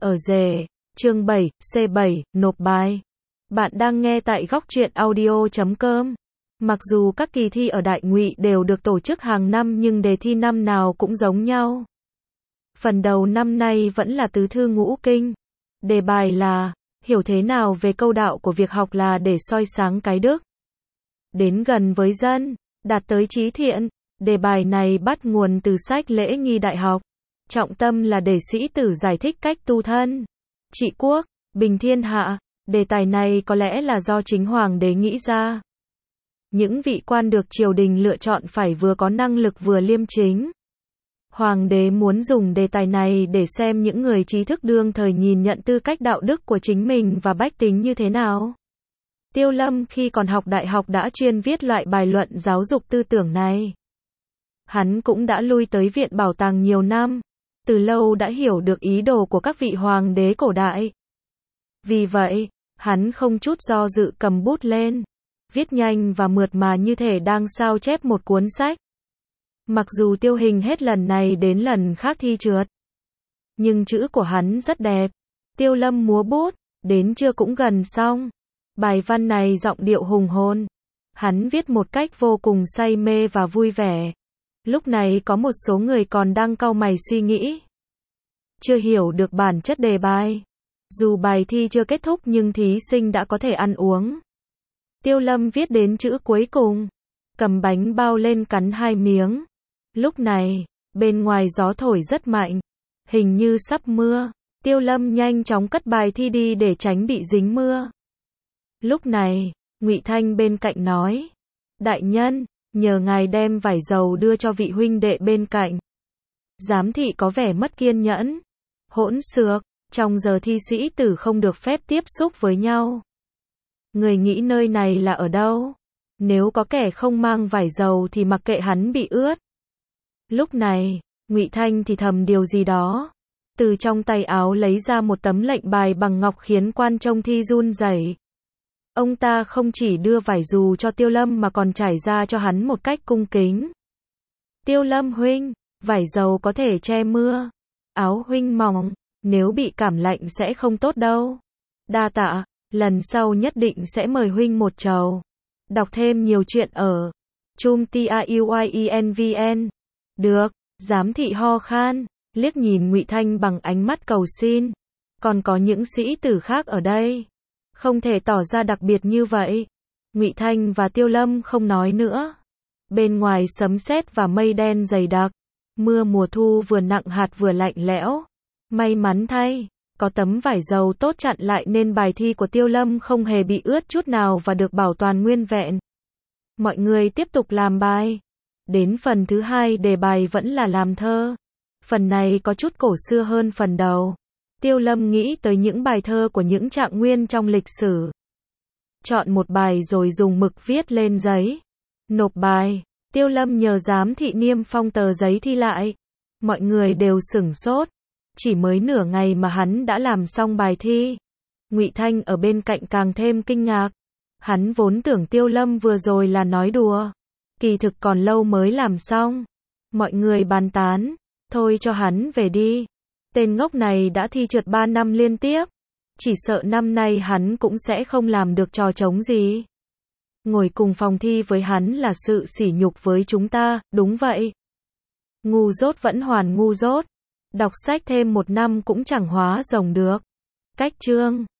Ở rể, chương 7, C7, nộp bài. Bạn đang nghe tại góc truyện audio.com. Mặc dù các kỳ thi ở Đại Ngụy đều được tổ chức hàng năm nhưng đề thi năm nào cũng giống nhau. Phần đầu năm nay vẫn là tứ thư ngũ kinh. Đề bài là, hiểu thế nào về câu đạo của việc học là để soi sáng cái đức. Đến gần với dân, đạt tới trí thiện. Đề bài này bắt nguồn từ sách Lễ nghi đại học. Trọng tâm là để sĩ tử giải thích cách tu thân, trị quốc, bình thiên hạ. Đề tài này có lẽ là do chính hoàng đế nghĩ ra. Những vị quan được triều đình lựa chọn phải vừa có năng lực vừa liêm chính. Hoàng đế muốn dùng đề tài này để xem những người trí thức đương thời nhìn nhận tư cách đạo đức của chính mình và bách tính như thế nào. Tiêu Lâm khi còn học đại học đã chuyên viết loại bài luận giáo dục tư tưởng này. Hắn cũng đã lui tới viện bảo tàng nhiều năm, từ lâu đã hiểu được ý đồ của các vị hoàng đế cổ đại. Vì vậy, hắn không chút do dự cầm bút lên, viết nhanh và mượt mà như thể đang sao chép một cuốn sách. Mặc dù Tiêu Hình hết lần này đến lần khác thi trượt, nhưng chữ của hắn rất đẹp. Tiêu Lâm múa bút, đến trưa cũng gần xong. Bài văn này giọng điệu hùng hồn. Hắn viết một cách vô cùng say mê và vui vẻ. Lúc này có một số người còn đang cau mày suy nghĩ, chưa hiểu được bản chất đề bài. Dù bài thi chưa kết thúc nhưng thí sinh đã có thể ăn uống. Tiêu Lâm viết đến chữ cuối cùng, cầm bánh bao lên cắn 2 miếng. Lúc này, bên ngoài gió thổi rất mạnh, hình như sắp mưa. Tiêu Lâm nhanh chóng cất bài thi đi để tránh bị dính mưa. Lúc này, Ngụy Thanh bên cạnh nói, đại nhân, nhờ ngài đem vải dầu đưa cho vị huynh đệ bên cạnh. Giám thị có vẻ mất kiên nhẫn. Hỗn xược, trong giờ thi sĩ tử không được phép tiếp xúc với nhau. Người nghĩ nơi này là ở đâu? Nếu có kẻ không mang vải dầu thì mặc kệ hắn bị ướt. Lúc này, Ngụy Thanh thì thầm điều gì đó. Từ trong tay áo lấy ra một tấm lệnh bài bằng ngọc khiến quan trông thi run rẩy. Ông ta không chỉ đưa vải dù cho Tiêu Lâm mà còn trải ra cho hắn một cách cung kính. Tiêu Lâm huynh, vải dầu có thể che mưa. Áo huynh mỏng, nếu bị cảm lạnh sẽ không tốt đâu. Đa tạ, lần sau nhất định sẽ mời huynh một chầu. Đọc thêm nhiều chuyện ở chum.tiuyên.vn. Được, giám thị ho khan, liếc nhìn Ngụy Thanh bằng ánh mắt cầu xin. Còn có những sĩ tử khác ở đây, không thể tỏ ra đặc biệt như vậy. Ngụy Thanh và Tiêu Lâm không nói nữa. Bên ngoài sấm sét và mây đen dày đặc. Mưa mùa thu vừa nặng hạt vừa lạnh lẽo. May mắn thay, có tấm vải dầu tốt chặn lại nên bài thi của Tiêu Lâm không hề bị ướt chút nào và được bảo toàn nguyên vẹn. Mọi người tiếp tục làm bài. Đến phần thứ hai đề bài vẫn là làm thơ. Phần này có chút cổ xưa hơn phần đầu. Tiêu Lâm nghĩ tới những bài thơ của những trạng nguyên trong lịch sử. Chọn một bài rồi dùng mực viết lên giấy. Nộp bài. Tiêu Lâm nhờ giám thị niêm phong tờ giấy thi lại. Mọi người đều sửng sốt. Chỉ mới nửa ngày mà hắn đã làm xong bài thi. Ngụy Thanh ở bên cạnh càng thêm kinh ngạc. Hắn vốn tưởng Tiêu Lâm vừa rồi là nói đùa. Kỳ thực còn lâu mới làm xong. Mọi người bàn tán. Thôi cho hắn về đi. Tên ngốc này đã thi trượt 3 năm liên tiếp. Chỉ sợ năm nay hắn cũng sẽ không làm được trò trống gì. Ngồi cùng phòng thi với hắn là sự sỉ nhục với chúng ta, đúng vậy. Ngu dốt vẫn hoàn ngu dốt. Đọc sách thêm 1 năm cũng chẳng hóa rồng được. Cách chương